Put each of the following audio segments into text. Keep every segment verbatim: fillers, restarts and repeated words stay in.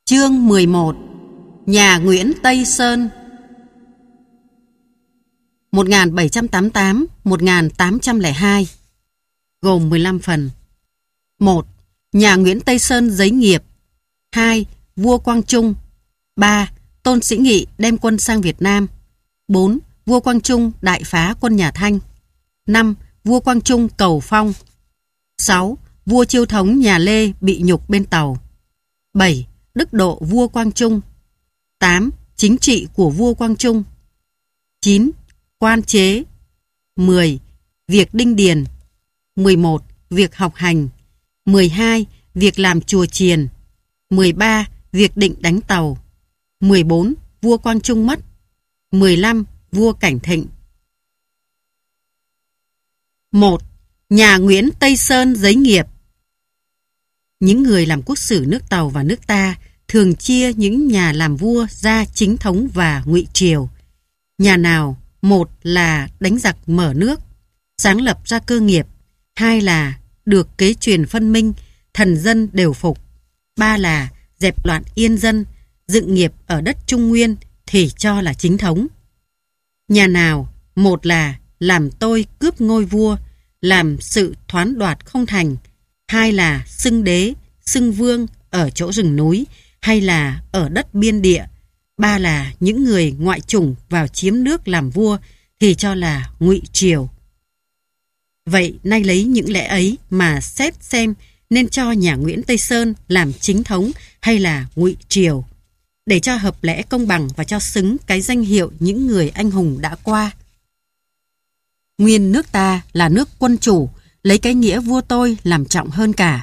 Chương mười một. Nhà Nguyễn Tây Sơn một nghìn bảy trăm tám mươi tám đến một nghìn tám trăm lẻ hai, gồm mười lăm phần. một. Nhà Nguyễn Tây Sơn giấy nghiệp. hai. Vua Quang Trung. ba. Tôn Sĩ Nghị đem quân sang Việt Nam. bốn. Vua Quang Trung đại phá quân nhà Thanh. năm. Vua Quang Trung cầu phong. sáu. Vua Chiêu Thống nhà Lê bị nhục bên Tàu. bảy. Đức độ vua Quang Trung. tám. Chính trị của vua Quang Trung. chín. Quan chế. mười. Việc đinh điền. mười một. Việc học hành. mười hai. Việc làm chùa chiền. mười ba. Việc định đánh Tàu. mười bốn. Vua Quang Trung mất. mười lăm. Vua Cảnh Thịnh. một. Nhà Nguyễn Tây Sơn giấy nghiệp. Những người làm quốc sử nước Tàu và nước ta thường chia những nhà làm vua ra chính thống và ngụy triều. Nhà nào, một là đánh giặc mở nước, sáng lập ra cơ nghiệp; hai là được kế truyền phân minh, thần dân đều phục; ba là dẹp loạn yên dân, dựng nghiệp ở đất Trung Nguyên thì cho là chính thống. Nhà nào, một là làm tôi cướp ngôi vua, làm sự thoán đoạt không thành; hai là xưng đế, xưng vương ở chỗ rừng núi hay là ở đất biên địa; ba là những người ngoại chủng vào chiếm nước làm vua thì cho là ngụy triều. Vậy nay lấy những lẽ ấy mà xét xem nên cho nhà Nguyễn Tây Sơn làm chính thống hay là ngụy triều, để cho hợp lẽ công bằng và cho xứng cái danh hiệu những người anh hùng đã qua. Nguyên nước ta là nước quân chủ, lấy cái nghĩa vua tôi làm trọng hơn cả.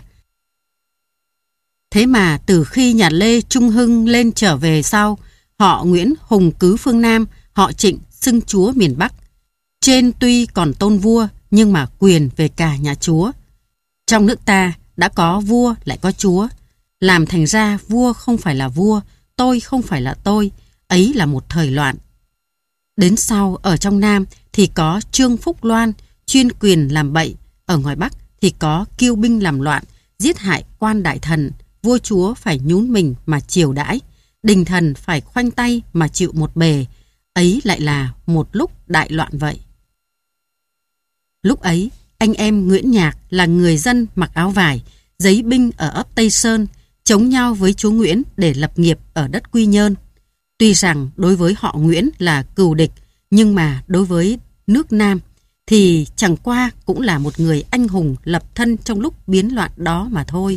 Thế mà từ khi nhà Lê Trung Hưng lên trở về sau, họ Nguyễn hùng cứ phương Nam, họ Trịnh xưng chúa miền Bắc. Trên tuy còn tôn vua, nhưng mà quyền về cả nhà chúa. Trong nước ta đã có vua lại có chúa, làm thành ra vua không phải là vua, tôi không phải là tôi, ấy là một thời loạn. Đến sau ở trong Nam thì có Trương Phúc Loan chuyên quyền làm bậy, ở ngoài Bắc thì có kiêu binh làm loạn, giết hại quan đại thần, vua chúa phải nhún mình mà chiều đãi, đình thần phải khoanh tay mà chịu một bề. Ấy lại là một lúc đại loạn vậy. Lúc ấy, anh em Nguyễn Nhạc là người dân mặc áo vải, giấy binh ở ấp Tây Sơn, chống nhau với chúa Nguyễn để lập nghiệp ở đất Quy Nhơn. Tuy rằng đối với họ Nguyễn là cừu địch, nhưng mà đối với nước Nam thì chẳng qua cũng là một người anh hùng lập thân trong lúc biến loạn đó mà thôi.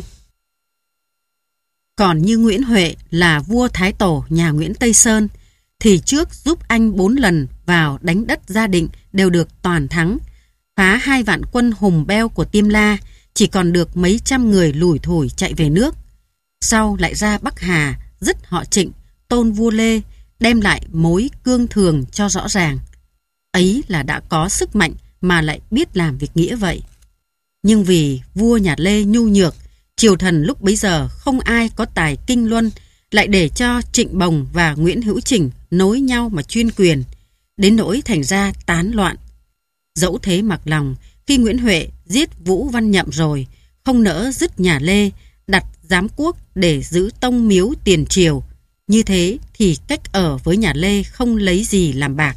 Còn như Nguyễn Huệ là vua Thái Tổ nhà Nguyễn Tây Sơn, thì trước giúp anh bốn lần vào đánh đất Gia Định đều được toàn thắng, phá hai vạn quân hùng beo của Tiêm La, chỉ còn được mấy trăm người lủi thủi chạy về nước. Sau lại ra Bắc Hà, dứt họ Trịnh, tôn vua Lê, đem lại mối cương thường cho rõ ràng. Ấy là đã có sức mạnh mà lại biết làm việc nghĩa vậy. Nhưng vì vua nhà Lê nhu nhược, triều thần lúc bấy giờ không ai có tài kinh luân, lại để cho Trịnh Bồng và Nguyễn Hữu Trình nối nhau mà chuyên quyền, đến nỗi thành ra tán loạn. Dẫu thế mặc lòng, khi Nguyễn Huệ giết Vũ Văn Nhậm rồi, không nỡ dứt nhà Lê, đặt giám quốc để giữ tông miếu tiền triều. Như thế thì cách ở với nhà Lê không lấy gì làm bạc.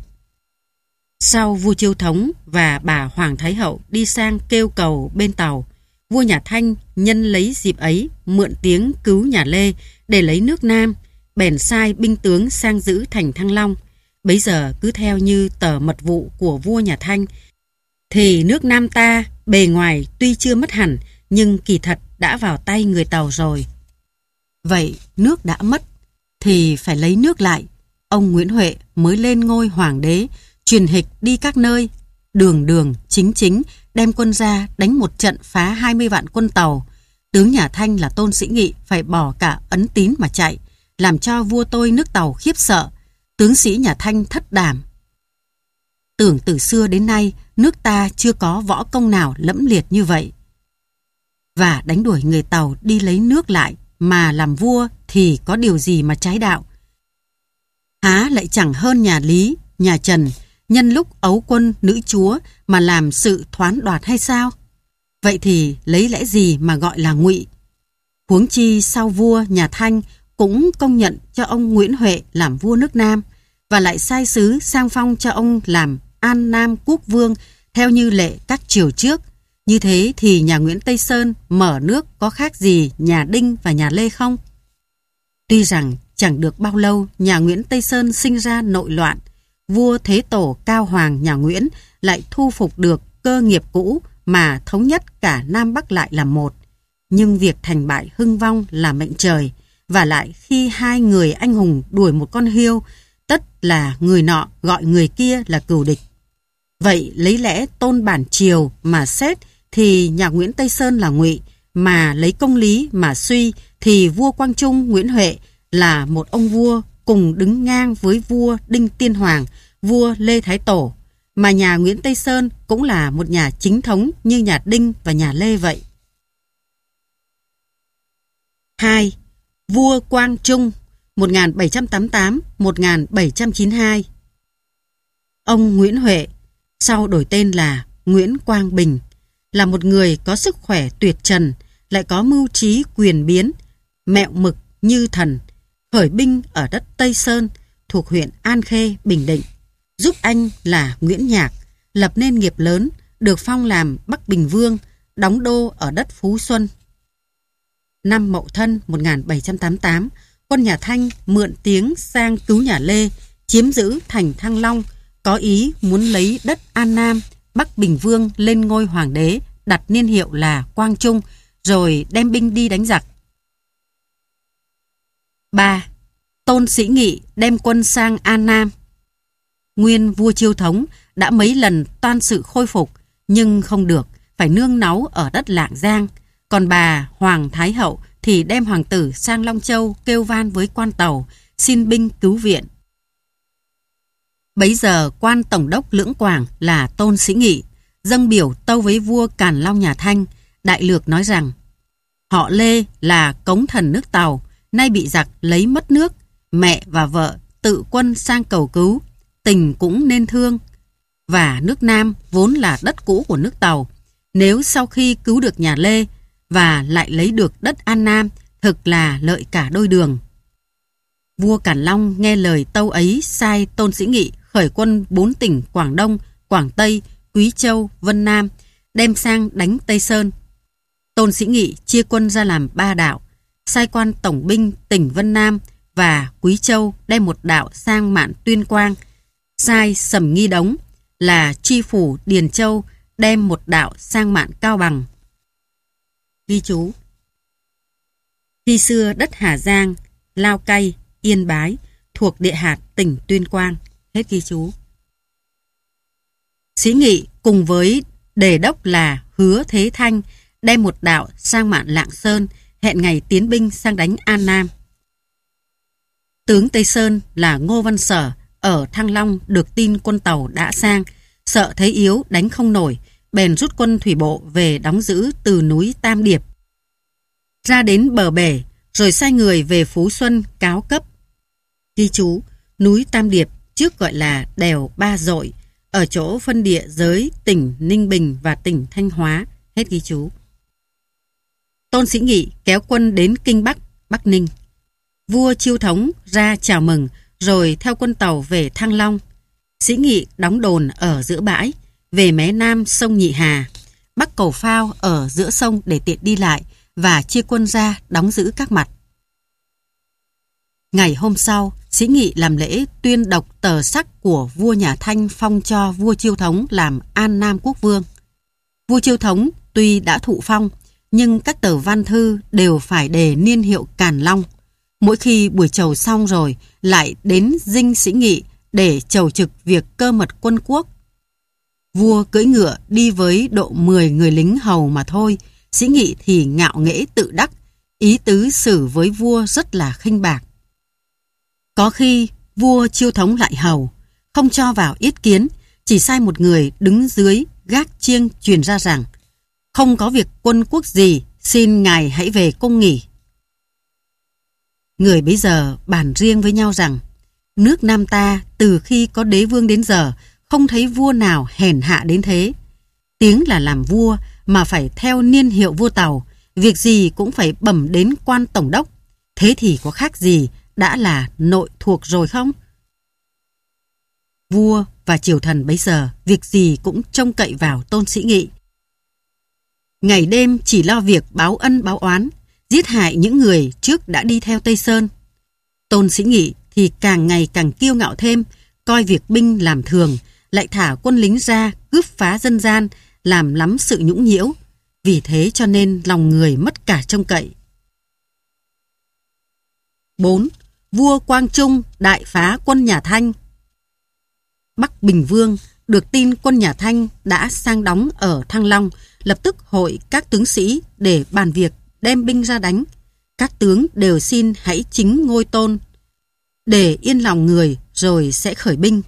Sau vua Chiêu Thống và bà Hoàng Thái Hậu đi sang kêu cầu bên Tàu, vua nhà Thanh nhân lấy dịp ấy mượn tiếng cứu nhà Lê để lấy nước Nam, bèn sai binh tướng sang giữ thành Thăng Long. Bấy giờ cứ theo như tờ mật vụ của vua nhà Thanh, thì nước Nam ta bề ngoài tuy chưa mất hẳn, nhưng kỳ thật đã vào tay người Tàu rồi. Vậy nước đã mất thì phải lấy nước lại. Ông Nguyễn Huệ mới lên ngôi hoàng đế, truyền hịch đi các nơi, đường đường chính chính đem quân ra đánh một trận phá hai mươi vạn quân Tàu. Tướng nhà Thanh là Tôn Sĩ Nghị phải bỏ cả ấn tín mà chạy, làm cho vua tôi nước Tàu khiếp sợ, tướng sĩ nhà Thanh thất đảm. Tưởng từ xưa đến nay nước ta chưa có võ công nào lẫm liệt như vậy. Và đánh đuổi người Tàu đi lấy nước lại mà làm vua thì có điều gì mà trái đạo? Há lại chẳng hơn nhà Lý, nhà Trần, nhân lúc ấu quân nữ chúa mà làm sự thoán đoạt hay sao? Vậy thì lấy lẽ gì mà gọi là ngụy? Huống chi sau vua nhà Thanh cũng công nhận cho ông Nguyễn Huệ làm vua nước Nam và lại sai sứ sang phong cho ông làm An Nam Quốc Vương theo như lệ các triều trước. Như thế thì nhà Nguyễn Tây Sơn mở nước có khác gì nhà Đinh và nhà Lê không? Tuy rằng chẳng được bao lâu nhà Nguyễn Tây Sơn sinh ra nội loạn, vua Thế Tổ Cao Hoàng nhà Nguyễn lại thu phục được cơ nghiệp cũ mà thống nhất cả Nam Bắc lại là một. Nhưng việc thành bại hưng vong là mệnh trời, và lại khi hai người anh hùng đuổi một con hươu, tất là người nọ gọi người kia là cừu địch. Vậy lấy lẽ tôn bản triều mà xét thì nhà Nguyễn Tây Sơn là ngụy, mà lấy công lý mà suy thì vua Quang Trung Nguyễn Huệ là một ông vua cùng đứng ngang với vua Đinh Tiên Hoàng, vua Lê Thái Tổ, mà nhà Nguyễn Tây Sơn cũng là một nhà chính thống như nhà Đinh và nhà Lê vậy. hai. Vua Quang Trung một nghìn bảy trăm tám mươi tám đến một nghìn bảy trăm chín mươi hai. Ông Nguyễn Huệ, sau đổi tên là Nguyễn Quang Bình, là một người có sức khỏe tuyệt trần, lại có mưu trí quyền biến, mẹo mực như thần, khởi binh ở đất Tây Sơn thuộc huyện An Khê, Bình Định, giúp anh là Nguyễn Nhạc lập nên nghiệp lớn, được phong làm Bắc Bình Vương, đóng đô ở đất Phú Xuân. Năm Mậu Thân một nghìn bảy trăm tám mươi tám, quân nhà Thanh mượn tiếng sang cứu nhà Lê, chiếm giữ thành Thăng Long, có ý muốn lấy đất An Nam, Bắc Bình Vương lên ngôi hoàng đế, đặt niên hiệu là Quang Trung, rồi đem binh đi đánh giặc. ba. Tôn Sĩ Nghị đem quân sang An Nam. Nguyên vua Chiêu Thống đã mấy lần toan sự khôi phục, nhưng không được, phải nương náu ở đất Lạng Giang. Còn bà Hoàng Thái Hậu thì đem hoàng tử sang Long Châu kêu van với quan Tàu, xin binh cứu viện. Bấy giờ quan tổng đốc Lưỡng Quảng là Tôn Sĩ Nghị dâng biểu tâu với vua Càn Long nhà Thanh, đại lược nói rằng: họ Lê là cống thần nước Tàu, nay bị giặc lấy mất nước, mẹ và vợ tự quân sang cầu cứu, tình cũng nên thương. Và nước Nam vốn là đất cũ của nước Tàu, nếu sau khi cứu được nhà Lê và lại lấy được đất An Nam, thực là lợi cả đôi đường. Vua Càn Long nghe lời tâu ấy, sai Tôn Sĩ Nghị khởi quân bốn tỉnh Quảng Đông, Quảng Tây, Quý Châu, Vân Nam, đem sang đánh Tây Sơn. Tôn Sĩ Nghị chia quân ra làm ba đạo, sai quan tổng binh tỉnh Vân Nam và Quý Châu đem một đạo sang mạn Tuyên Quang, sai Sầm Nghi Đống là tri phủ Điền Châu đem một đạo sang mạn Cao Bằng. Ghi chú: khi xưa đất Hà Giang, Lao Cay, Yên Bái thuộc địa hạt tỉnh Tuyên Quang. Hết ghi chú. Sĩ Nghị cùng với đề đốc là Hứa Thế Thanh đem một đạo sang mạn Lạng Sơn, hẹn ngày tiến binh sang đánh An Nam. Tướng Tây Sơn là Ngô Văn Sở ở Thăng Long được tin quân Tàu đã sang, sợ thấy yếu đánh không nổi, bèn rút quân thủy bộ về đóng giữ từ núi Tam Điệp ra đến bờ bể, rồi sai người về Phú Xuân cáo cấp. Ghi chú: núi Tam Điệp trước gọi là đèo Ba Dội, ở chỗ phân địa giới tỉnh Ninh Bình và tỉnh Thanh Hóa. Hết ghi chú. Tôn Sĩ Nghị kéo quân đến Kinh Bắc, Bắc Ninh. Vua Chiêu Thống ra chào mừng, rồi theo quân Tàu về Thăng Long. Sĩ Nghị đóng đồn ở giữa bãi, về mé nam sông Nhị Hà, bắc cầu phao ở giữa sông để tiện đi lại, và chia quân ra đóng giữ các mặt. Ngày hôm sau, Sĩ Nghị làm lễ tuyên đọc tờ sắc của vua nhà Thanh phong cho vua Chiêu Thống làm An Nam Quốc Vương. Vua Chiêu Thống tuy đã thụ phong, nhưng các tờ văn thư đều phải đề niên hiệu Càn Long. Mỗi khi buổi chầu xong rồi, lại đến dinh Sĩ Nghị để chầu trực việc cơ mật quân quốc. Vua cưỡi ngựa đi với độ mười người lính hầu mà thôi, Sĩ Nghị thì ngạo nghễ tự đắc, ý tứ xử với vua rất là khinh bạc. Có khi vua Chiêu Thống lại hầu, không cho vào yết kiến, chỉ sai một người đứng dưới gác chiêng truyền ra rằng: không có việc quân quốc gì, xin ngài hãy về cung nghỉ. Người bấy giờ bàn riêng với nhau rằng: nước Nam ta từ khi có đế vương đến giờ không thấy vua nào hèn hạ đến thế. Tiếng là làm vua mà phải theo niên hiệu vua Tàu, việc gì cũng phải bẩm đến quan tổng đốc. Thế thì có khác gì đã là nội thuộc rồi không? Vua và triều thần bấy giờ việc gì cũng trông cậy vào Tôn Sĩ Nghị. Ngày đêm chỉ lo việc báo ân báo oán, giết hại những người trước đã đi theo Tây Sơn. Tôn Sĩ Nghị thì càng ngày càng kiêu ngạo thêm, coi việc binh làm thường, lại thả quân lính ra cướp phá dân gian, làm lắm sự nhũng nhiễu. Vì thế cho nên lòng người mất cả trông cậy. bốn. Vua Quang Trung đại phá quân nhà Thanh. Bắc Bình Vương được tin quân nhà Thanh đã sang đóng ở Thăng Long, lập tức hội các tướng sĩ để bàn việc đem binh ra đánh. Các tướng đều xin hãy chính ngôi Tôn, để yên lòng người rồi sẽ khởi binh.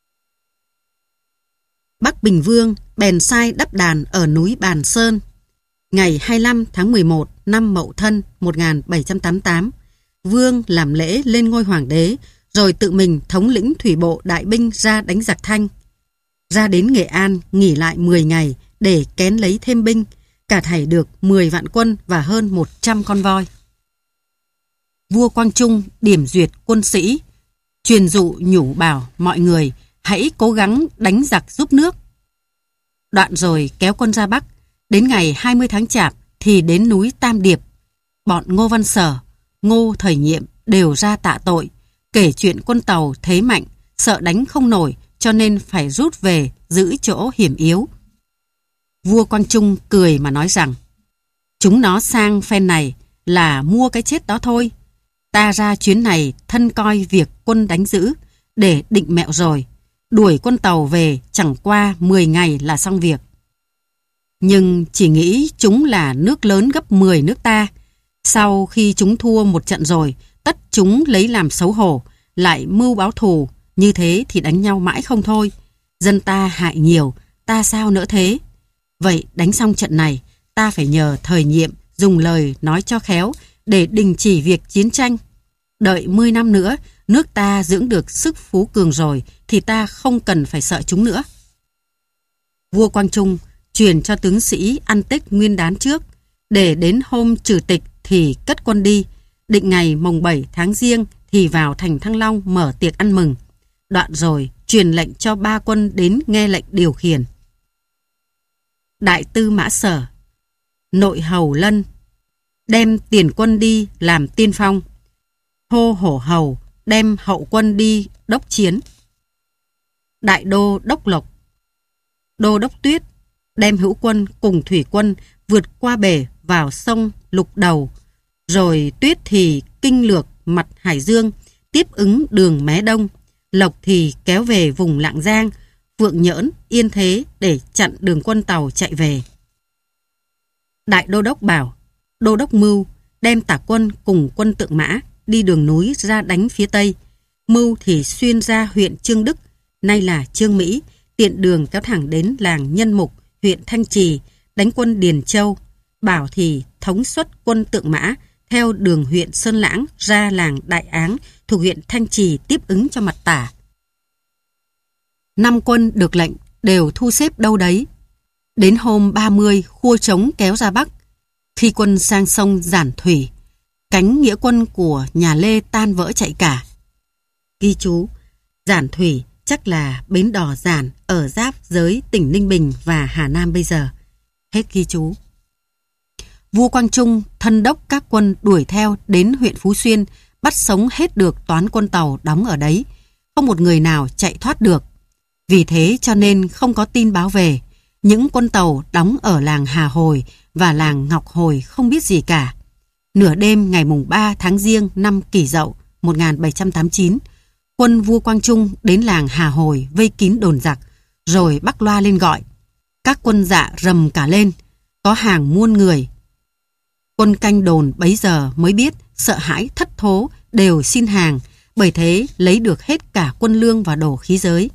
Bắc Bình Vương bèn sai đắp đàn ở núi Bàn Sơn. Ngày hai mươi lăm tháng mười một năm Mậu Thân một nghìn bảy trăm tám mươi tám, Vương làm lễ lên ngôi hoàng đế, rồi tự mình thống lĩnh thủy bộ đại binh ra đánh giặc Thanh. Ra đến Nghệ An nghỉ lại mười ngày để kén lấy thêm binh, cả thảy được mười vạn quân và hơn một trăm con voi. Vua Quang Trung điểm duyệt quân sĩ, truyền dụ nhủ bảo mọi người hãy cố gắng đánh giặc giúp nước. Đoạn rồi kéo quân ra Bắc, đến ngày hai mươi tháng Chạp thì đến núi Tam Điệp. Bọn Ngô Văn Sở, Ngô Thời Nhiệm đều ra tạ tội, kể chuyện quân Tàu thế mạnh, sợ đánh không nổi cho nên phải rút về giữ chỗ hiểm yếu. Vua Quang Trung cười mà nói rằng, chúng nó sang phen này là mua cái chết đó thôi. Ta ra chuyến này thân coi việc quân đánh giữ, để định mẹo rồi, đuổi quân Tàu về chẳng qua mười ngày là xong việc. Nhưng chỉ nghĩ chúng là nước lớn gấp mười nước ta. Sau khi chúng thua một trận rồi, tất chúng lấy làm xấu hổ, lại mưu báo thù, như thế thì đánh nhau mãi không thôi. Dân ta hại nhiều, ta sao nỡ thế? Vậy đánh xong trận này, ta phải nhờ Thời Nhiệm dùng lời nói cho khéo để đình chỉ việc chiến tranh. Đợi mười năm nữa, nước ta dưỡng được sức phú cường rồi thì ta không cần phải sợ chúng nữa. Vua Quang Trung truyền cho tướng sĩ ăn Tết Nguyên Đán trước, để đến hôm trừ tịch thì cất quân đi, định ngày mồng bảy tháng Giêng thì vào thành Thăng Long mở tiệc ăn mừng. Đoạn rồi truyền lệnh cho ba quân đến nghe lệnh điều khiển. Đại Tư Mã Sở, Nội Hầu Lân đem tiền quân đi làm tiên phong. Hô Hổ Hầu đem hậu quân đi đốc chiến. Đại Đô Đốc Lộc, Đô Đốc Tuyết đem hữu quân cùng thủy quân vượt qua bể vào sông Lục Đầu, rồi Tuyết thì kinh lược mặt Hải Dương, tiếp ứng đường Mé Đông. Lộc thì kéo về vùng Lạng Giang, Phượng Nhỡn, Yên Thế để chặn đường quân Tàu chạy về. Đại Đô Đốc Bảo, Đô Đốc Mưu đem tả quân cùng quân Tượng Mã đi đường núi ra đánh phía Tây. Mưu thì xuyên ra huyện Trương Đức, nay là Trương Mỹ, tiện đường kéo thẳng đến làng Nhân Mục, huyện Thanh Trì, đánh quân Điền Châu. Bảo thì thống suất quân Tượng Mã theo đường huyện Sơn Lãng ra làng Đại Áng thuộc huyện Thanh Trì tiếp ứng cho mặt tả. Năm quân được lệnh đều thu xếp đâu đấy. Đến hôm ba mươi khua trống kéo ra Bắc. Khi quân sang sông Giản Thủy, cánh nghĩa quân của nhà Lê tan vỡ chạy cả. Ghi chú, Giản Thủy chắc là bến đò Giản ở giáp giới tỉnh Ninh Bình và Hà Nam bây giờ. Hết ghi chú. Vua Quang Trung thân đốc các quân đuổi theo đến huyện Phú Xuyên, bắt sống hết được toán quân Tàu đóng ở đấy. Không một người nào chạy thoát được. Vì thế cho nên không có tin báo về. Những quân Tàu đóng ở làng Hà Hồi và làng Ngọc Hồi không biết gì cả. Nửa đêm ngày mùng ba tháng Giêng năm Kỷ Dậu một nghìn bảy trăm tám mươi chín, quân vua Quang Trung đến làng Hà Hồi vây kín đồn giặc, rồi bắc loa lên gọi. Các quân dạ rầm cả lên, có hàng muôn người. Quân canh đồn bấy giờ mới biết, sợ hãi thất thố, đều xin hàng, bởi thế lấy được hết cả quân lương và đồ khí giới.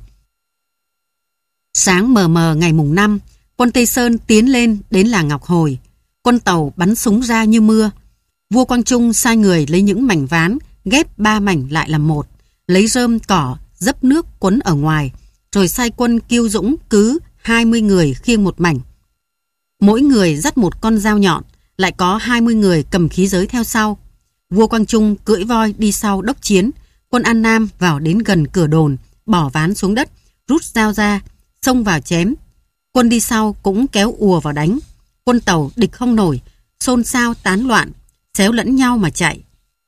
Sáng mờ mờ ngày mùng năm, quân Tây Sơn tiến lên đến làng Ngọc Hồi. Quân Tàu bắn súng ra như mưa. Vua Quang Trung sai người lấy những mảnh ván, ghép ba mảnh lại làm một, lấy rơm cỏ, dấp nước quấn ở ngoài, rồi sai quân Kiêu Dũng cứ hai mươi người khiêng một mảnh. Mỗi người dắt một con dao nhọn, lại có hai mươi người cầm khí giới theo sau. Vua Quang Trung cưỡi voi đi sau đốc chiến. Quân An Nam vào đến gần cửa đồn, bỏ ván xuống đất, rút dao ra, xông vào chém. Quân đi sau cũng kéo ùa vào đánh. Quân Tàu địch không nổi, xôn xao tán loạn, xéo lẫn nhau mà chạy.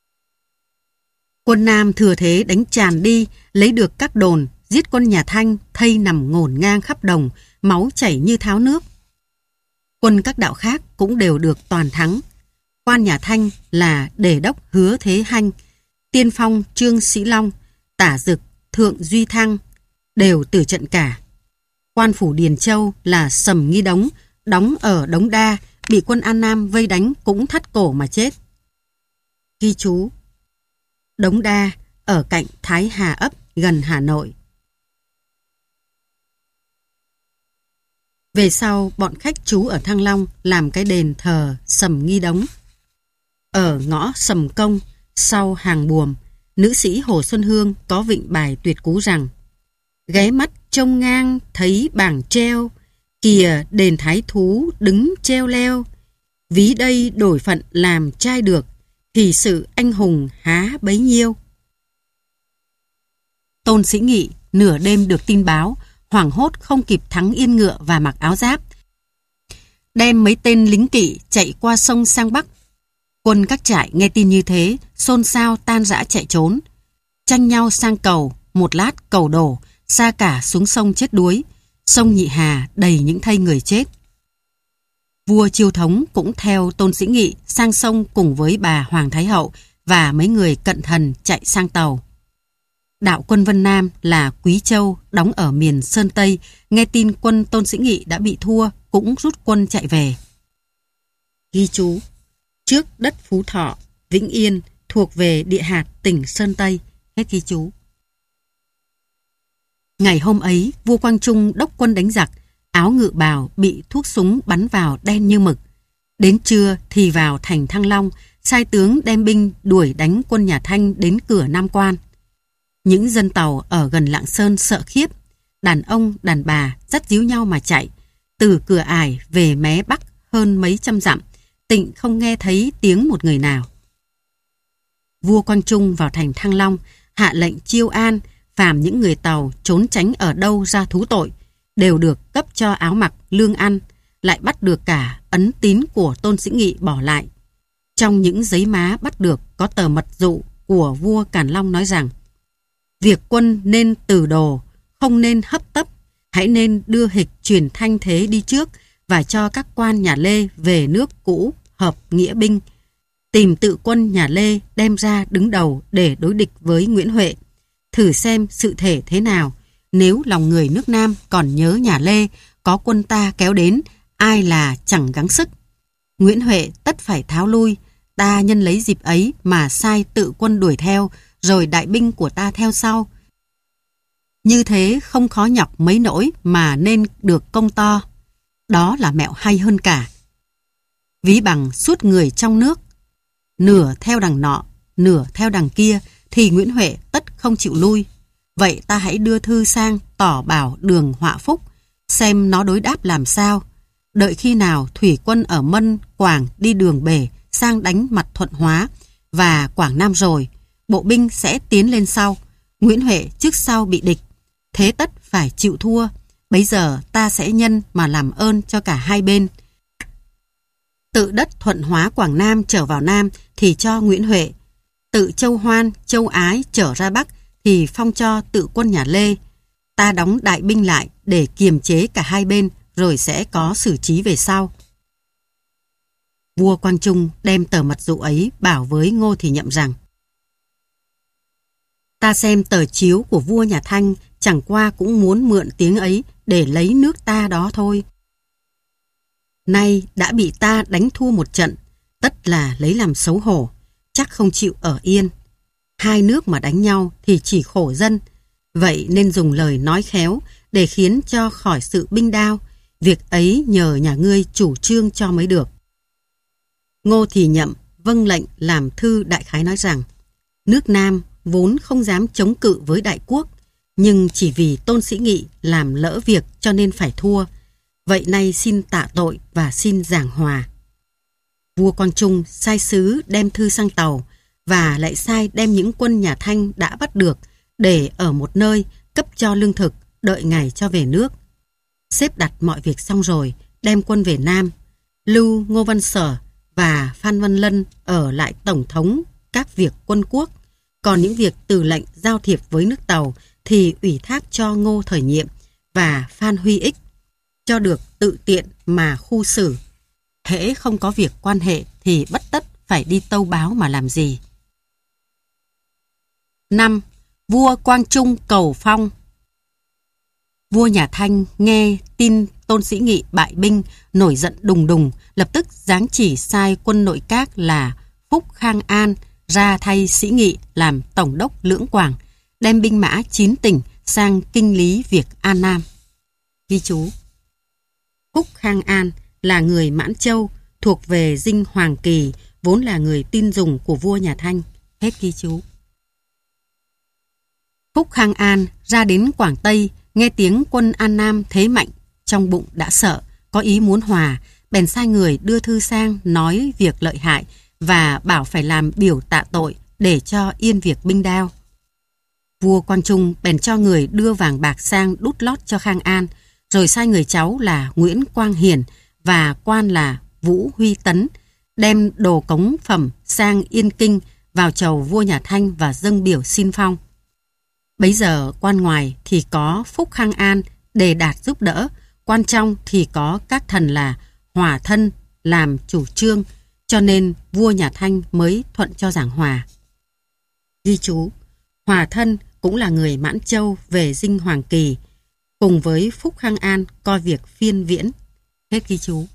Quân Nam thừa thế đánh tràn đi, lấy được các đồn, giết quân nhà Thanh, thây nằm ngổn ngang khắp đồng, máu chảy như tháo nước. Quân các đạo khác cũng đều được toàn thắng. Quan nhà Thanh là Đề đốc Hứa Thế Hanh, Tiên Phong Trương Sĩ Long, Tả Dực Thượng Duy Thăng đều tử trận cả. Quan phủ Điền Châu là Sầm Nghi Đống, đóng ở Đống Đa, bị quân An Nam vây đánh cũng thắt cổ mà chết. Ghi chú: Đống Đa ở cạnh Thái Hà ấp gần Hà Nội. Về sau, bọn khách trú ở Thăng Long làm cái đền thờ Sầm Nghi Đống. Ở ngõ Sầm Công, sau hàng buồm, nữ sĩ Hồ Xuân Hương có vịnh bài tuyệt cú rằng: ghé mắt trông ngang thấy bảng treo, kìa đền thái thú đứng treo leo. Ví đây đổi phận làm trai được, thì sự anh hùng há bấy nhiêu. Tôn Sĩ Nghị nửa đêm được tin báo, hoảng hốt không kịp thắng yên ngựa và mặc áo giáp, đem mấy tên lính kỵ chạy qua sông sang Bắc. Quân các trại nghe tin như thế, xôn xao tan rã chạy trốn, tranh nhau sang cầu. Một lát cầu đổ, sa cả xuống sông chết đuối. Sông Nhị Hà đầy những thây người chết. Vua Chiêu Thống cũng theo Tôn Sĩ Nghị sang sông cùng với bà Hoàng Thái Hậu và mấy người cận thần chạy sang tàu. Đạo quân Vân Nam là Quý Châu, đóng ở miền Sơn Tây, nghe tin quân Tôn Sĩ Nghị đã bị thua, cũng rút quân chạy về. Ghi chú: trước đất Phú Thọ, Vĩnh Yên thuộc về địa hạt tỉnh Sơn Tây. Hết ghi chú. Ngày hôm ấy, vua Quang Trung đốc quân đánh giặc, áo ngự bào bị thuốc súng bắn vào đen như mực. Đến trưa thì vào thành Thăng Long, sai tướng đem binh đuổi đánh quân nhà Thanh đến cửa Nam Quan. Những dân tàu ở gần Lạng Sơn sợ khiếp, đàn ông đàn bà dắt díu nhau mà chạy. Từ cửa Ải về mé Bắc hơn mấy trăm dặm, tịnh không nghe thấy tiếng một người nào. Vua Quang Trung vào thành Thăng Long, hạ lệnh chiêu an, phàm những người tàu trốn tránh ở đâu ra thú tội, đều được cấp cho áo mặc, lương ăn, lại bắt được cả ấn tín của Tôn Sĩ Nghị bỏ lại. Trong những giấy má bắt được có tờ mật dụ của vua Càn Long nói rằng: việc quân nên từ đồ, không nên hấp tấp, hãy nên đưa hịch truyền thanh thế đi trước và cho các quan nhà Lê về nước cũ hợp nghĩa binh, tìm tự quân nhà Lê đem ra đứng đầu để đối địch với Nguyễn Huệ, thử xem sự thể thế nào. Nếu lòng người nước Nam còn nhớ nhà Lê, có quân ta kéo đến, ai là chẳng gắng sức. Nguyễn Huệ tất phải tháo lui, ta nhân lấy dịp ấy mà sai tự quân đuổi theo, rồi đại binh của ta theo sau. Như thế không khó nhọc mấy nỗi mà nên được công to. Đó là mẹo hay hơn cả. Ví bằng suốt người trong nước, nửa theo đằng nọ, nửa theo đằng kia, thì Nguyễn Huệ tất không chịu lui. Vậy ta hãy đưa thư sang tỏ bảo Đường Họa Phúc, xem nó đối đáp làm sao. Đợi khi nào thủy quân ở Mân, Quảng đi đường Bể sang đánh mặt Thuận Hóa và Quảng Nam rồi, bộ binh sẽ tiến lên sau. Nguyễn Huệ trước sau bị địch, thế tất phải chịu thua. Bấy giờ ta sẽ nhân mà làm ơn cho cả hai bên. Tự đất Thuận Hóa Quảng Nam trở vào Nam thì cho Nguyễn Huệ, tự Châu Hoan, Châu Ái trở ra Bắc thì phong cho tự quân nhà Lê. Ta đóng đại binh lại để kiềm chế cả hai bên, rồi sẽ có xử trí về sau. Vua Quang Trung đem tờ mật dụ ấy bảo với Ngô Thì Nhậm rằng: ta xem tờ chiếu của vua nhà Thanh chẳng qua cũng muốn mượn tiếng ấy để lấy nước ta đó thôi. Nay đã bị ta đánh thua một trận, tất là lấy làm xấu hổ, chắc không chịu ở yên. Hai nước mà đánh nhau thì chỉ khổ dân, vậy nên dùng lời nói khéo để khiến cho khỏi sự binh đao. Việc ấy nhờ nhà ngươi chủ trương cho mới được. Ngô Thì Nhậm vâng lệnh làm thư đại khái nói rằng: nước Nam vốn không dám chống cự với đại quốc, nhưng chỉ vì Tôn Sĩ Nghị làm lỡ việc cho nên phải thua. Vậy nay xin tạ tội và xin giảng hòa. Vua Quang Trung sai sứ đem thư sang tàu, và lại sai đem những quân nhà Thanh đã bắt được để ở một nơi cấp cho lương thực, đợi ngày cho về nước. Xếp đặt mọi việc xong rồi, đem quân về Nam, lưu Ngô Văn Sở và Phan Văn Lân ở lại tổng thống các việc quân quốc, còn những việc từ lệnh giao thiệp với nước Tàu thì ủy thác cho Ngô Thời Nhiệm và Phan Huy Ích, cho được tự tiện mà khu xử. Hễ không có việc quan hệ thì bất tất phải đi tâu báo mà làm gì. năm. Vua Quang Trung cầu phong. Vua nhà Thanh nghe tin Tôn Sĩ Nghị bại binh, nổi giận đùng đùng, lập tức giáng chỉ sai quân nội các là Phúc Khang An ra thay Sĩ Nghị làm tổng đốc Lưỡng Quảng, đem binh mã chín tỉnh sang kinh lý việc An Nam. Ghi chú: Phúc Khang An là người Mãn Châu, thuộc về dinh Hoàng Kỳ, vốn là người tin dùng của vua nhà Thanh. Hết ghi chú. Phúc Khang An ra đến Quảng Tây, nghe tiếng quân An Nam thế mạnh, trong bụng đã sợ, có ý muốn hòa, bèn sai người đưa thư sang nói việc lợi hại và bảo phải làm biểu tạ tội để cho yên việc binh đao. Vua Quang Trung bèn cho người đưa vàng bạc sang đút lót cho Khang An, rồi sai người cháu là Nguyễn Quang Hiển và quan là Vũ Huy Tấn đem đồ cống phẩm sang Yên Kinh vào chầu vua nhà Thanh và dâng biểu xin phong. Bấy giờ quan ngoài thì có Phúc Khang An đề đạt giúp đỡ, quan trong thì có các thần là Hòa Thân làm chủ trương, cho nên vua nhà Thanh mới thuận cho giảng hòa. Ghi chú: Hòa Thân cũng là người Mãn Châu về dinh Hoàng Kỳ, cùng với Phúc Khang An coi việc phiên viễn. Hết ghi chú.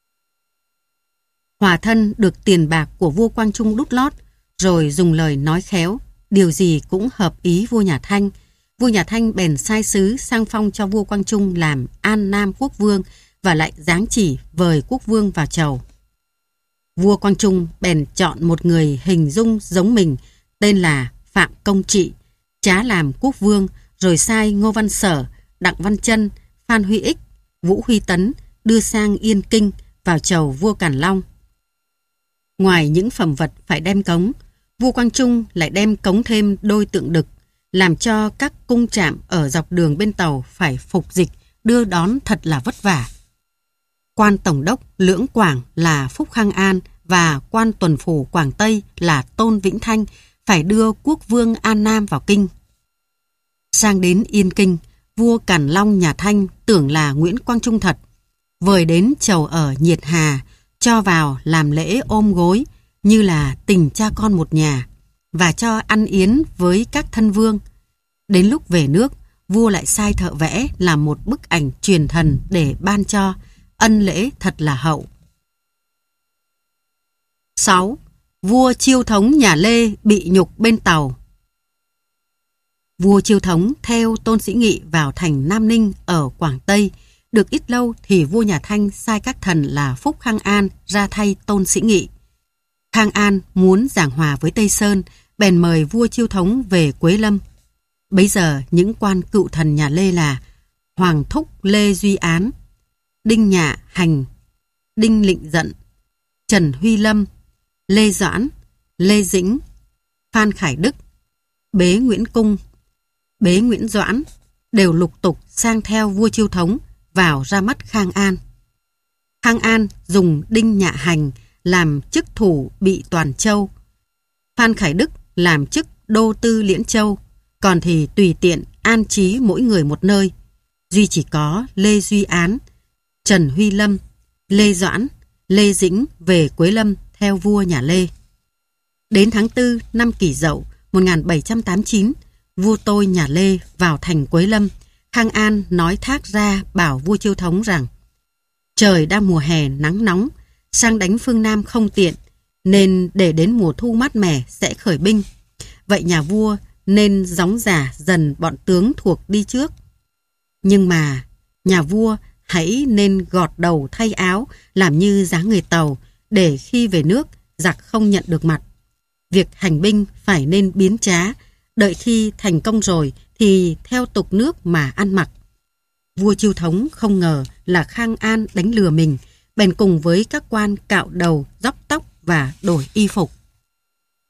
Hòa Thân được tiền bạc của vua Quang Trung đút lót, rồi dùng lời nói khéo, điều gì cũng hợp ý vua nhà Thanh. Vua nhà Thanh bèn sai sứ sang phong cho vua Quang Trung làm An Nam quốc vương và lại giáng chỉ vời quốc vương vào chầu. Vua Quang Trung bèn chọn một người hình dung giống mình, tên là Phạm Công Trị, trá làm quốc vương, rồi sai Ngô Văn Sở, Đặng Văn Trân, Phan Huy Ích, Vũ Huy Tấn đưa sang Yên Kinh vào chầu vua Càn Long. Ngoài những phẩm vật phải đem cống, vua Quang Trung lại đem cống thêm đôi tượng đực, làm cho các cung trạm ở dọc đường bên tàu phải phục dịch đưa đón thật là vất vả. Quan tổng đốc Lưỡng Quảng là Phúc Khang An và quan tuần phủ Quảng Tây là Tôn Vĩnh Thanh phải đưa quốc vương An Nam vào kinh. Sang đến Yên Kinh, vua Càn Long nhà Thanh tưởng là Nguyễn Quang Trung thật, vời đến chầu ở Nhiệt Hà, cho vào làm lễ ôm gối như là tình cha con một nhà, và cho ăn yến với các thân vương. Đến lúc về nước, vua lại sai thợ vẽ làm một bức ảnh truyền thần để ban cho, ân lễ thật là hậu. sáu. Vua Chiêu Thống nhà Lê bị nhục bên tàu. Vua Chiêu Thống theo Tôn Sĩ Nghị vào thành Nam Ninh ở Quảng Tây. Được ít lâu thì vua nhà Thanh sai các thần là Phúc Khang An ra thay Tôn Sĩ Nghị. Khang An muốn giảng hòa với Tây Sơn, bèn mời vua Chiêu Thống về Quế Lâm. Bấy giờ những quan cựu thần nhà Lê là Hoàng Thúc Lê Duy Án, Đinh Nhạ Hành, Đinh Lịnh Dận, Trần Huy Lâm, Lê Doãn, Lê Dĩnh, Phan Khải Đức, Bế Nguyễn Cung, Bế Nguyễn Doãn đều lục tục sang theo vua Chiêu Thống vào ra mắt Khang An. Khang An dùng Đinh Nhạ Hành làm chức thủ bị Toàn Châu, Phan Khải Đức làm chức đô tư Liễn Châu, còn thì tùy tiện an trí mỗi người một nơi. Duy chỉ có Lê Duy Án, Trần Huy Lâm, Lê Doãn, Lê Dĩnh về Quế Lâm theo vua nhà Lê. Đến tháng tư năm Kỷ Dậu một nghìn bảy trăm tám mươi chín, vua tôi nhà Lê vào thành Quế Lâm. Khang An nói thác ra bảo vua Chiêu Thống rằng trời đang mùa hè nắng nóng, sang đánh phương Nam không tiện, nên để đến mùa thu mát mẻ sẽ khởi binh. Vậy nhà vua nên gióng giả dần bọn tướng thuộc đi trước. Nhưng mà nhà vua hãy nên gọt đầu thay áo, làm như dáng người Tàu, để khi về nước giặc không nhận được mặt. Việc hành binh phải nên biến trá, đợi khi thành công rồi thì theo tục nước mà ăn mặc. Vua Chiêu Thống không ngờ là Khang An đánh lừa mình, bèn cùng với các quan cạo đầu, róc tóc và đổi y phục.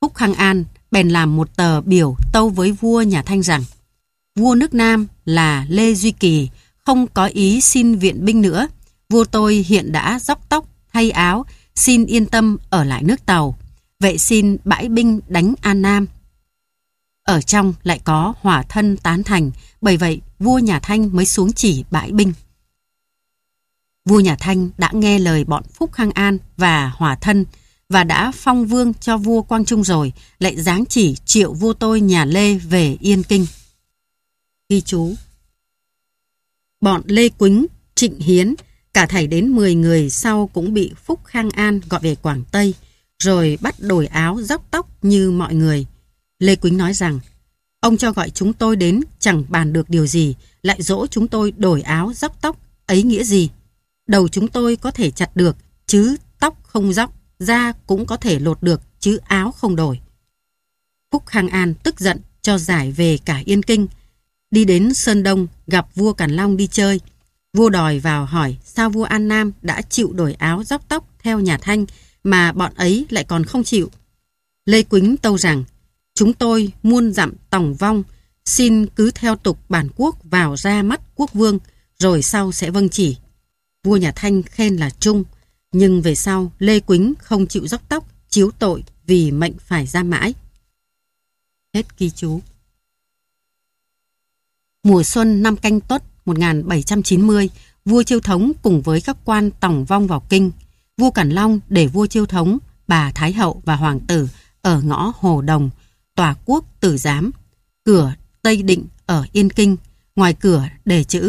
Phúc Khang An bèn làm một tờ biểu tâu với vua nhà Thanh rằng vua nước Nam là Lê Duy Kỳ không có ý xin viện binh nữa. Vua tôi hiện đã róc tóc, thay áo, xin yên tâm ở lại nước Tàu. Vậy xin bãi binh đánh An Nam. Ở trong lại có Hỏa Thân tán thành, bởi vậy vua nhà Thanh mới xuống chỉ bãi binh. Vua nhà Thanh đã nghe lời bọn Phúc Khang An và Hỏa Thân và đã phong vương cho vua Quang Trung rồi, lại giáng chỉ triệu vua tôi nhà Lê về Yên Kinh. Ghi chú: bọn Lê Quýnh, Trịnh Hiến, cả thảy đến mười người sau cũng bị Phúc Khang An gọi về Quảng Tây, rồi bắt đổi áo róc tóc như mọi người. Lê Quýnh nói rằng, ông cho gọi chúng tôi đến chẳng bàn được điều gì, lại dỗ chúng tôi đổi áo róc tóc, ấy nghĩa gì? Đầu chúng tôi có thể chặt được, chứ tóc không róc, da cũng có thể lột được, chứ áo không đổi. Phúc Khang An tức giận cho giải về cả Yên Kinh. Đi đến Sơn Đông gặp vua Càn Long đi chơi. Vua đòi vào hỏi sao vua An Nam đã chịu đổi áo róc tóc theo nhà Thanh mà bọn ấy lại còn không chịu. Lê Quýnh tâu rằng, chúng tôi muôn dặm tòng vong, xin cứ theo tục bản quốc vào ra mắt quốc vương, rồi sau sẽ vâng chỉ. Vua nhà Thanh khen là trung, nhưng về sau Lê Quýnh không chịu róc tóc, chiếu tội vì mệnh phải ra mãi. Hết ghi chú. Mùa xuân năm Canh Tuất một nghìn bảy trăm chín mươi, vua Chiêu Thống cùng với các quan tòng vong vào kinh. Vua Càn Long để vua Chiêu Thống, bà Thái Hậu và hoàng tử ở ngõ Hồ Đồng, tòa quốc Tử Giám, cửa Tây Định ở Yên Kinh, ngoài cửa đề chữ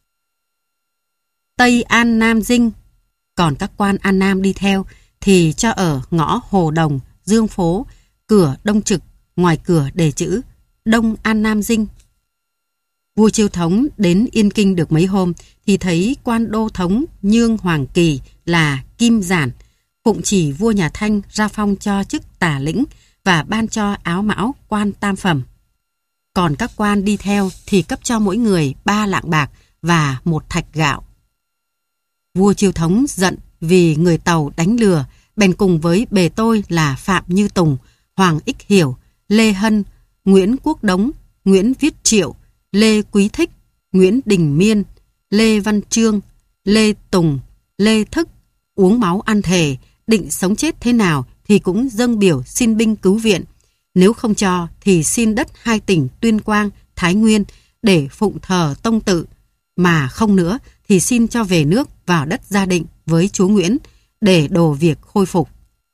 Tây An Nam Dinh. Còn các quan An Nam đi theo thì cho ở ngõ Hồ Đồng, Dương Phố, cửa Đông Trực, ngoài cửa đề chữ Đông An Nam Dinh. Vua Chiêu Thống đến Yên Kinh được mấy hôm thì thấy quan đô thống Nhương Hoàng Kỳ là Kim Giản phụng chỉ vua nhà Thanh ra phong cho chức tả lĩnh và ban cho áo mão quan tam phẩm. Còn các quan đi theo thì cấp cho mỗi người ba lạng bạc và một thạch gạo. Vua Chiêu Thống giận vì người Tàu đánh lừa, bèn cùng với bề tôi là Phạm Như Tùng, Hoàng Ích Hiểu, Lê Hân, Nguyễn Quốc Đống, Nguyễn Viết Triệu, Lê Quý Thích, Nguyễn Đình Miên, Lê Văn Trương, Lê Tùng, Lê Thức uống máu ăn thề, định sống chết thế nào thì cũng dâng biểu xin binh cứu viện. Nếu không cho thì xin đất hai tỉnh Tuyên Quang, Thái Nguyên để phụng thờ tông tự, mà không nữa thì xin cho về nước vào đất Gia Định với chúa Nguyễn để đồ việc khôi phục.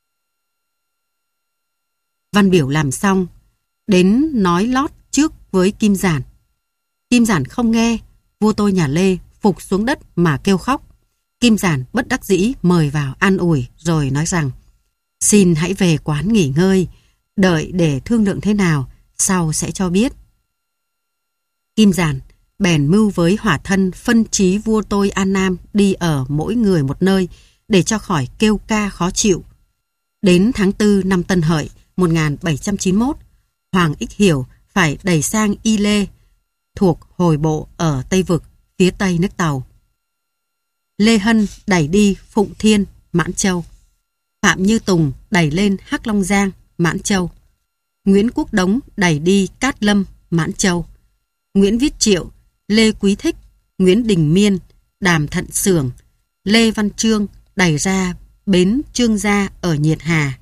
Văn biểu làm xong, đến nói lót trước với Kim Giản. Kim Giản không nghe, vua tôi nhà Lê phục xuống đất mà kêu khóc. Kim Giản bất đắc dĩ mời vào an ủi rồi nói rằng, xin hãy về quán nghỉ ngơi, đợi để thương lượng thế nào, sau sẽ cho biết. Kim Giản bèn mưu với Hỏa Thân phân trí vua tôi An Nam đi ở mỗi người một nơi để cho khỏi kêu ca khó chịu. Đến tháng tư năm Tân Hợi một nghìn bảy trăm chín mươi mốt, Hoàng Ích Hiểu phải đẩy sang Y Lê thuộc Hồi Bộ ở Tây Vực, phía tây nước Tàu. Lê Hân đẩy đi Phụng Thiên, Mãn Châu. Phạm Như Tùng đẩy lên Hắc Long Giang, Mãn Châu. Nguyễn Quốc Đống đẩy đi Cát Lâm, Mãn Châu. Nguyễn Viết Triệu, Lê Quý Thích, Nguyễn Đình Miên, Đàm Thận Sưởng, Lê Văn Trương đẩy ra bến Trương Gia ở Nhiệt Hà,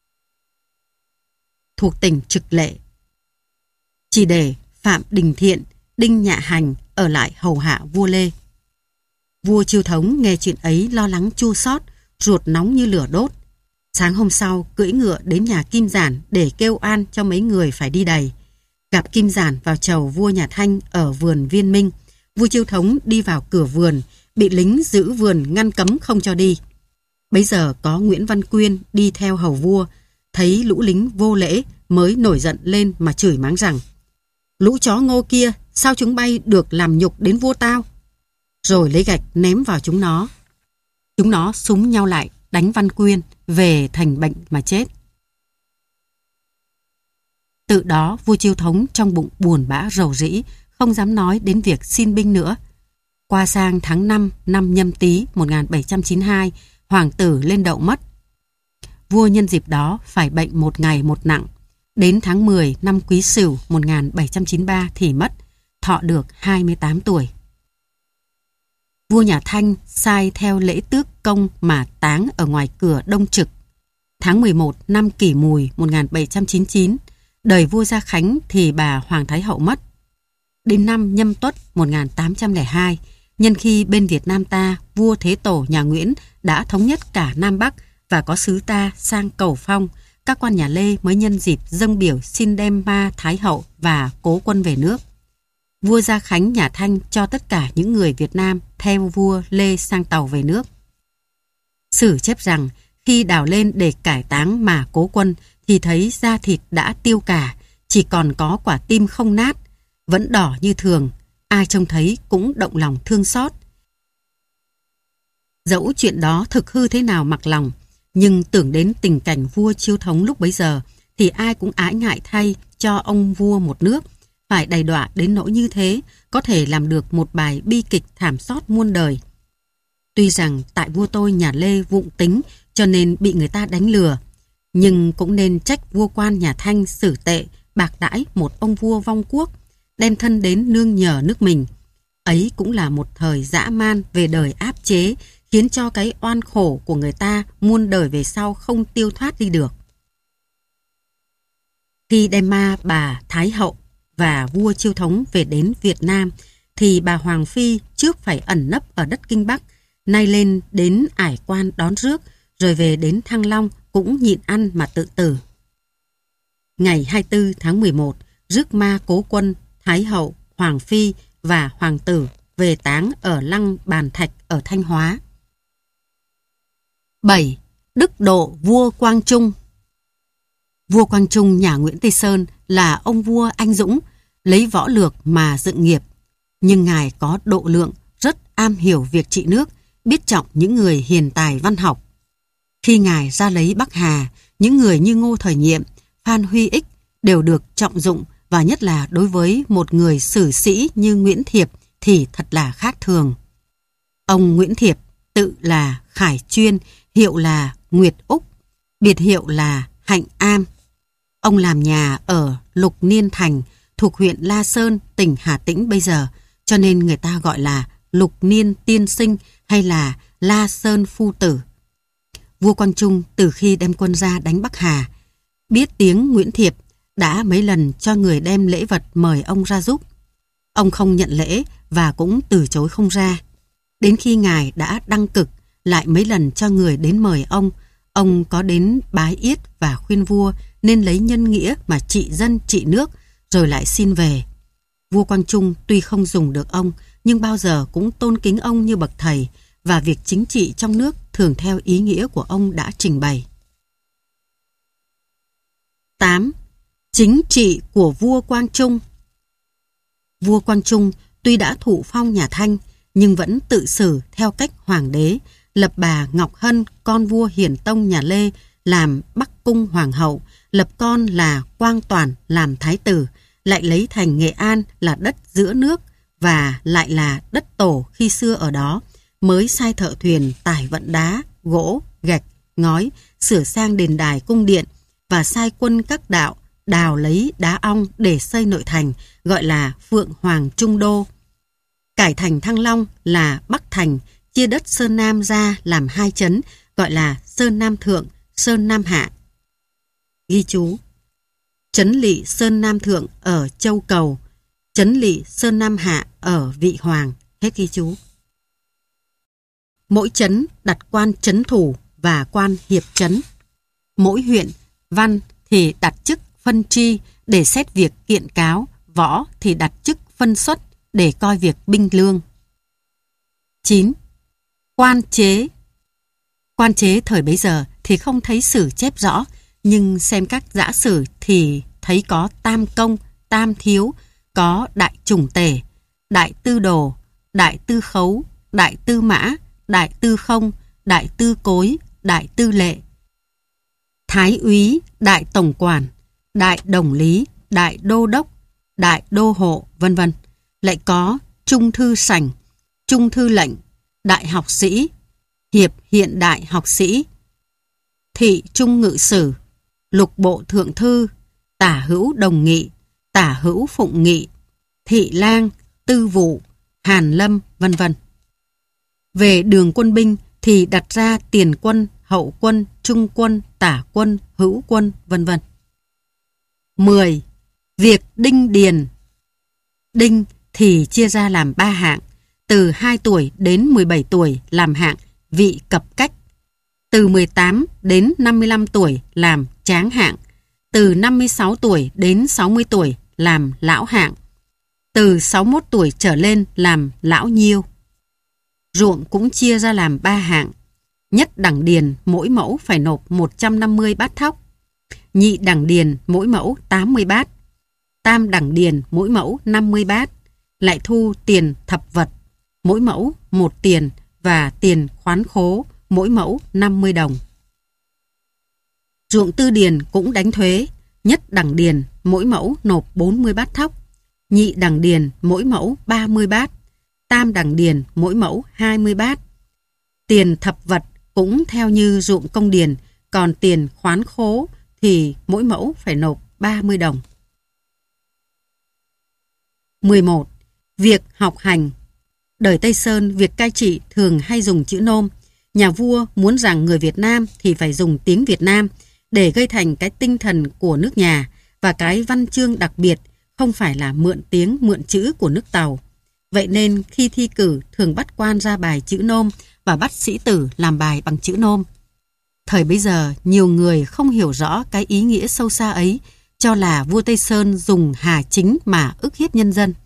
thuộc tỉnh Trực Lệ, chỉ để Phạm Đình Thiện, Đinh Nhạ Hành ở lại hầu hạ vua Lê. Vua Chiêu Thống nghe chuyện ấy lo lắng chua xót, ruột nóng như lửa đốt. Sáng hôm sau cưỡi ngựa đến nhà Kim Giản để kêu an cho mấy người phải đi đầy. Gặp Kim Giản vào chầu vua nhà Thanh ở vườn Viên Minh. Vua Chiêu Thống đi vào cửa vườn, bị lính giữ vườn ngăn cấm không cho đi. Bấy giờ có Nguyễn Văn Quyên đi theo hầu vua, thấy lũ lính vô lễ mới nổi giận lên mà chửi mắng rằng, lũ chó ngô kia sao chúng bay được làm nhục đến vua tao? Rồi lấy gạch ném vào chúng nó. Chúng nó súng nhau lại đánh Văn Quyên về thành bệnh mà chết. Tự đó vua Chiêu Thống trong bụng buồn bã rầu rĩ, không dám nói đến việc xin binh nữa. Qua sang tháng năm năm Nhâm Tý một nghìn bảy trăm chín mươi hai, hoàng tử lên đậu mất. Vua nhân dịp đó phải bệnh một ngày một nặng, Đến tháng mười năm Quý Sửu một nghìn bảy trăm chín mươi ba thì mất, thọ được hai mươi tám tuổi. Vua nhà Thanh sai theo lễ tước công mà táng ở ngoài cửa Đông Trực. Tháng mười một năm Kỷ Mùi một nghìn bảy trăm chín mươi chín, đời vua Gia Khánh thì bà Hoàng Thái Hậu mất. Đến năm Nhâm Tuất một nghìn tám trăm lẻ hai, nhân khi bên Việt Nam ta, vua Thế Tổ nhà Nguyễn đã thống nhất cả Nam Bắc và có sứ ta sang cầu phong, các quan nhà Lê mới nhân dịp dâng biểu xin đem ma Thái Hậu và Cố Quân về nước. Vua Gia Khánh nhà Thanh cho tất cả những người Việt Nam theo vua Lê sang tàu về nước. Sử chép rằng khi đào lên để cải táng mà Cố Quân thì thấy da thịt đã tiêu cả, chỉ còn có quả tim không nát, vẫn đỏ như thường, ai trông thấy cũng động lòng thương xót. Dẫu chuyện đó thực hư thế nào mặc lòng, nhưng tưởng đến tình cảnh vua Chiêu Thống lúc bấy giờ thì ai cũng ái ngại thay cho ông vua một nước, phải đầy đọa đến nỗi như thế, có thể làm được một bài bi kịch thảm xót muôn đời. Tuy rằng tại vua tôi nhà Lê vụng tính cho nên bị người ta đánh lừa, nhưng cũng nên trách vua quan nhà Thanh xử tệ, bạc đãi một ông vua vong quốc, đem thân đến nương nhờ nước mình. Ấy cũng là một thời dã man về đời áp chế, khiến cho cái oan khổ của người ta muôn đời về sau không tiêu thoát đi được. Khi đem ma bà Thái Hậu và vua Chiêu Thống về đến Việt Nam, thì bà Hoàng Phi trước phải ẩn nấp ở đất Kinh Bắc, nay lên đến Ải Quan đón rước, rồi về đến Thăng Long cũng nhịn ăn mà tự tử. Ngày hai mươi tư tháng mười một, rước ma Cố Quân, Thái Hậu, Hoàng Phi và Hoàng tử về táng ở lăng Bàn Thạch ở Thanh Hóa. bảy. Đức độ vua Quang Trung. Vua Quang Trung nhà Nguyễn Tây Sơn là ông vua anh dũng, lấy võ lược mà dựng nghiệp. Nhưng ngài có độ lượng, rất am hiểu việc trị nước, biết trọng những người hiền tài văn học. Khi ngài ra lấy Bắc Hà, những người như Ngô Thời Nhiệm, Phan Huy Ích đều được trọng dụng, và nhất là đối với một người sử sĩ như Nguyễn Thiệp thì thật là khác thường. Ông Nguyễn Thiệp tự là Khải Chuyên, hiệu là Nguyệt Úc, biệt hiệu là Hạnh Am. Ông làm nhà ở Lục Niên Thành, thuộc huyện La Sơn, tỉnh Hà Tĩnh bây giờ, cho nên người ta gọi là Lục Niên Tiên Sinh hay là La Sơn Phu Tử. Vua Quang Trung từ khi đem quân ra đánh Bắc Hà, biết tiếng Nguyễn Thiệp, đã mấy lần cho người đem lễ vật mời ông ra giúp. Ông không nhận lễ và cũng từ chối không ra. Đến khi ngài đã đăng cực, lại mấy lần cho người đến mời ông, ông có đến bái yết và khuyên vua nên lấy nhân nghĩa mà trị dân trị nước, rồi lại xin về. Vua Quang Trung tuy không dùng được ông, nhưng bao giờ cũng tôn kính ông như bậc thầy, và việc chính trị trong nước thường theo ý nghĩa của ông đã trình bày. tám. Chính trị của vua Quang Trung. Vua Quang Trung tuy đã thụ phong nhà Thanh, nhưng vẫn tự xử theo cách hoàng đế, lập bà Ngọc Hân, con vua Hiển Tông nhà Lê, làm Bắc Cung Hoàng hậu, lập con là Quang Toản làm thái tử, lại lấy thành Nghệ An là đất giữa nước và lại là đất tổ khi xưa ở đó, mới sai thợ thuyền tải vận đá, gỗ, gạch, ngói, sửa sang đền đài cung điện, và sai quân các đạo đào lấy đá ong để xây nội thành, gọi là Phượng Hoàng Trung Đô. Cải thành Thăng Long là Bắc Thành, chia đất Sơn Nam ra làm hai trấn, gọi là Sơn Nam Thượng, Sơn Nam Hạ. Ghi chú: trấn lỵ Sơn Nam Thượng ở Châu Cầu, trấn lỵ Sơn Nam Hạ ở Vị Hoàng. Hết ghi chú. Mỗi trấn đặt quan trấn thủ và quan hiệp trấn. Mỗi huyện, văn thì đặt chức phân tri để xét việc kiện cáo, võ thì đặt chức phân xuất để coi việc binh lương. chín. Quan chế. Quan chế thời bấy giờ thì không thấy sử chép rõ, nhưng xem các giã sử thì thấy có tam công, tam thiếu, có đại trùng tể, đại tư đồ, đại tư khấu, đại tư mã, đại tư không, đại tư cối, đại tư lệ, thái úy, đại tổng quản, đại đồng lý, đại đô đốc, đại đô hộ, vân vân. Lại có trung thư sảnh, trung thư lệnh, đại học sĩ, hiệp hiện đại học sĩ, thị trung ngự sử, lục bộ thượng thư, tả hữu Đồng Nghị, tả hữu Phụng Nghị, Thị Lang, Tư Vụ, Hàn Lâm, vân vân. Về đường quân binh thì đặt ra tiền quân, hậu quân, trung quân, tả quân, hữu quân, vân vân. mười. Việc đinh điền. Đinh thì chia ra làm ba hạng, từ hai tuổi đến mười bảy tuổi làm hạng vị cập cách, từ mười tám đến năm mươi lăm tuổi làm tráng hạng, từ năm mươi sáu tuổi đến sáu mươi tuổi làm lão hạng, từ sáu mươi mốt tuổi trở lên làm lão nhiêu. Ruộng cũng chia ra làm ba hạng. Nhất đẳng điền mỗi mẫu phải nộp một trăm năm mươi bát thóc, nhị đẳng điền mỗi mẫu tám mươi bát, tam đẳng điền mỗi mẫu năm mươi bát, lại thu tiền thập vật, mỗi mẫu một tiền và tiền khoán khố, mỗi mẫu năm mươi đồng. Ruộng tư điền cũng đánh thuế. Nhất đẳng điền mỗi mẫu nộp bốn mươi bát thóc, nhị đẳng điền mỗi mẫu ba mươi bát, tam đẳng điền mỗi mẫu hai mươi bát. Tiền thập vật cũng theo như ruộng công điền, còn tiền khoán khố thì mỗi mẫu phải nộp ba mươi đồng. mười một. Việc học hành. Đời Tây Sơn, việc cai trị thường hay dùng chữ nôm. Nhà vua muốn rằng người Việt Nam thì phải dùng tiếng Việt Nam để gây thành cái tinh thần của nước nhà và cái văn chương đặc biệt, không phải là mượn tiếng mượn chữ của nước Tàu. Vậy nên khi thi cử thường bắt quan ra bài chữ nôm và bắt sĩ tử làm bài bằng chữ nôm. Thời bấy giờ nhiều người không hiểu rõ cái ý nghĩa sâu xa ấy, cho là vua Tây Sơn dùng hà chính mà ức hiếp nhân dân.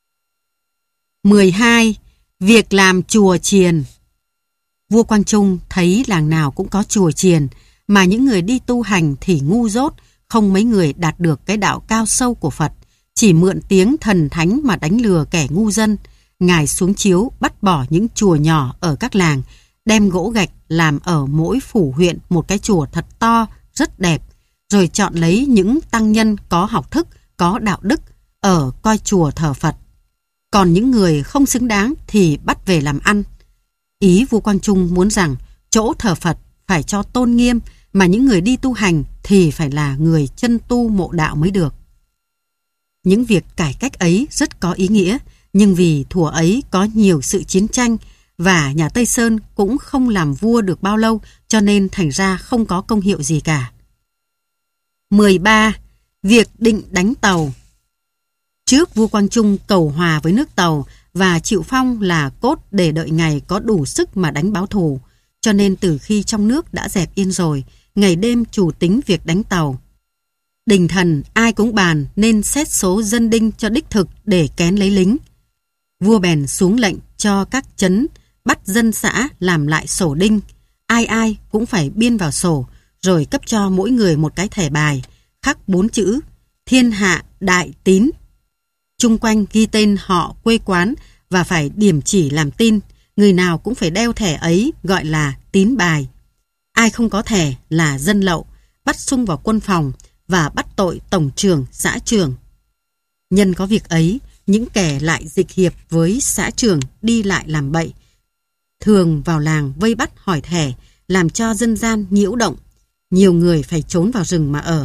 mười hai. Việc làm chùa chiền. Vua Quang Trung thấy làng nào cũng có chùa chiền, mà những người đi tu hành thì ngu dốt, không mấy người đạt được cái đạo cao sâu của Phật, chỉ mượn tiếng thần thánh mà đánh lừa kẻ ngu dân. Ngài xuống chiếu bắt bỏ những chùa nhỏ ở các làng, đem gỗ gạch làm ở mỗi phủ huyện một cái chùa thật to, rất đẹp, rồi chọn lấy những tăng nhân có học thức, có đạo đức ở coi chùa thờ Phật. Còn những người không xứng đáng thì bắt về làm ăn. Ý vua Quang Trung muốn rằng chỗ thờ Phật phải cho tôn nghiêm, mà những người đi tu hành thì phải là người chân tu mộ đạo mới được. Những việc cải cách ấy rất có ý nghĩa, nhưng vì thuở ấy có nhiều sự chiến tranh và nhà Tây Sơn cũng không làm vua được bao lâu, cho nên thành ra không có công hiệu gì cả. mười ba. Việc định đánh Tàu. Trước vua Quang Trung cầu hòa với nước Tàu và chịu phong là cốt để đợi ngày có đủ sức mà đánh báo thù, cho nên từ khi trong nước đã dẹp yên rồi, ngày đêm chủ tính việc đánh Tàu. Đình thần ai cũng bàn nên xét số dân đinh cho đích thực để kén lấy lính. Vua bèn xuống lệnh cho các trấn bắt dân xã làm lại sổ đinh, ai ai cũng phải biên vào sổ, rồi cấp cho mỗi người một cái thẻ bài, khắc bốn chữ Thiên Hạ Đại Tín. Chung quanh ghi tên họ, quê quán và phải điểm chỉ làm tin. Người nào cũng phải đeo thẻ ấy, gọi là tín bài. Ai không có thẻ là dân lậu, bắt sung vào quân phòng và bắt tội tổng trưởng, xã trưởng. Nhân có việc ấy, những kẻ lại dịch hiệp với xã trưởng đi lại làm bậy, thường vào làng vây bắt hỏi thẻ, làm cho dân gian nhiễu động. Nhiều người phải trốn vào rừng mà ở.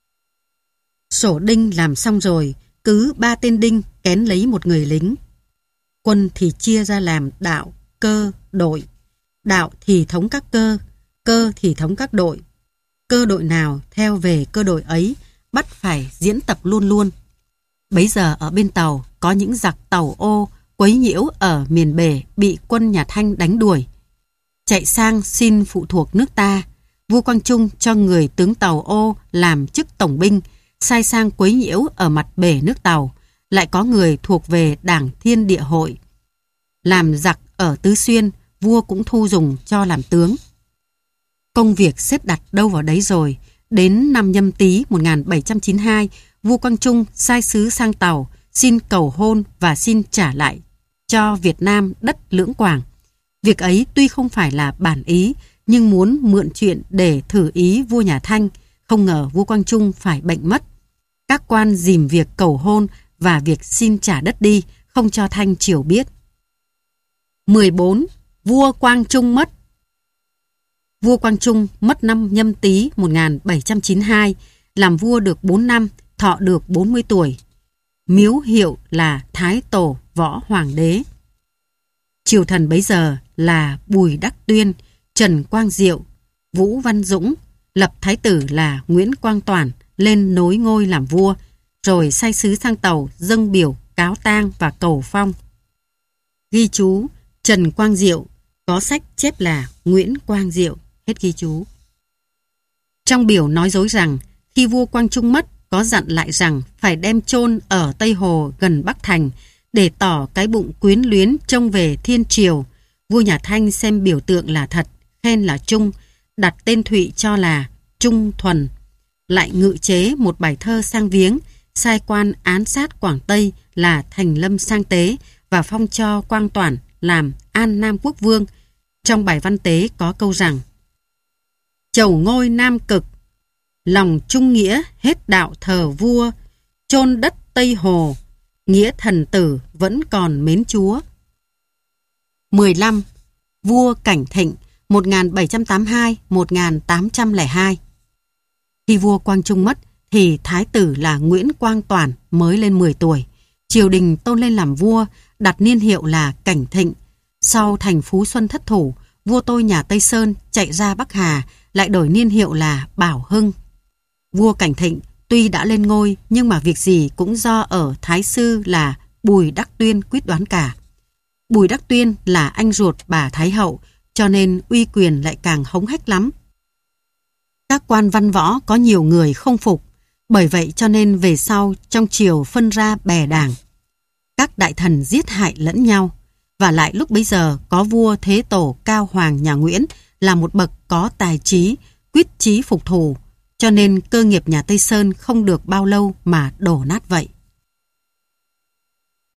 Sổ đinh làm xong rồi, cứ ba tên đinh kén lấy một người lính. Quân thì chia ra làm đạo, cơ, đội. Đạo thì thống các cơ, cơ thì thống các đội. Cơ đội nào theo về cơ đội ấy, bắt phải diễn tập luôn luôn. Bấy giờ ở bên Tàu có những giặc Tàu ô quấy nhiễu ở miền Bể bị quân nhà Thanh đánh đuổi, chạy sang xin phụ thuộc nước ta. Vua Quang Trung cho người tướng Tàu ô làm chức tổng binh, sai sang quấy nhiễu ở mặt bể nước Tàu. Lại có người thuộc về Đảng Thiên Địa Hội làm giặc ở Tứ Xuyên, vua cũng thu dùng cho làm tướng. Công việc xếp đặt đâu vào đấy rồi. Đến năm Nhâm Tý một nghìn bảy trăm chín mươi hai, vua Quang Trung sai sứ sang Tàu xin cầu hôn và xin trả lại cho Việt Nam đất Lưỡng Quảng. Việc ấy tuy không phải là bản ý, nhưng muốn mượn chuyện để thử ý vua nhà Thanh. Không ngờ vua Quang Trung phải bệnh mất. Các quan dìm việc cầu hôn và việc xin trả đất đi, không cho Thanh triều biết. mười bốn. Vua Quang Trung mất. Vua Quang Trung mất năm Nhâm Tý một nghìn bảy trăm chín mươi hai, làm vua được bốn năm, thọ được bốn mươi tuổi. Miếu hiệu là Thái Tổ Võ Hoàng đế. Triều thần bấy giờ là Bùi Đắc Tuyên, Trần Quang Diệu, Vũ Văn Dũng, lập thái tử là Nguyễn Quang Toản lên nối ngôi làm vua, rồi sai sứ sang Tàu dâng biểu cáo tang và cầu phong. Ghi chú Trần Quang Diệu, có sách chép là Nguyễn Quang Diệu, hết ghi chú. Trong biểu nói dối rằng khi vua Quang Trung mất, có dặn lại rằng phải đem chôn ở Tây Hồ gần Bắc Thành để tỏ cái bụng quyến luyến trông về thiên triều. Vua nhà Thanh xem biểu tượng là thật, khen là trung, đặt tên Thụy cho là Trung Thuần. Lại ngự chế một bài thơ sang viếng, sai quan án sát Quảng Tây là Thành Lâm Sang Tế và phong cho Quang Toản làm An Nam Quốc Vương. Trong bài văn tế có câu rằng: Chầu ngôi Nam Cực, lòng trung nghĩa hết đạo thờ vua, chôn đất Tây Hồ, nghĩa thần tử vẫn còn mến chúa. mười lăm. Vua Cảnh Thịnh một nghìn bảy trăm tám mươi hai đến một nghìn tám trăm lẻ hai. Khi vua Quang Trung mất thì thái tử là Nguyễn Quang Toản mới lên mười tuổi. Triều đình tôn lên làm vua, đặt niên hiệu là Cảnh Thịnh. Sau thành Phú Xuân thất thủ, vua tôi nhà Tây Sơn chạy ra Bắc Hà, lại đổi niên hiệu là Bảo Hưng. Vua Cảnh Thịnh tuy đã lên ngôi nhưng mà việc gì cũng do ở thái sư là Bùi Đắc Tuyên quyết đoán cả. Bùi Đắc Tuyên là anh ruột bà Thái Hậu, cho nên uy quyền lại càng hống hách lắm. Các quan văn võ có nhiều người không phục, bởi vậy cho nên về sau trong triều phân ra bè đảng. Các đại thần giết hại lẫn nhau, và lại lúc bấy giờ có vua Thế Tổ Cao Hoàng nhà Nguyễn là một bậc có tài trí, quyết chí phục thù, cho nên cơ nghiệp nhà Tây Sơn không được bao lâu mà đổ nát vậy.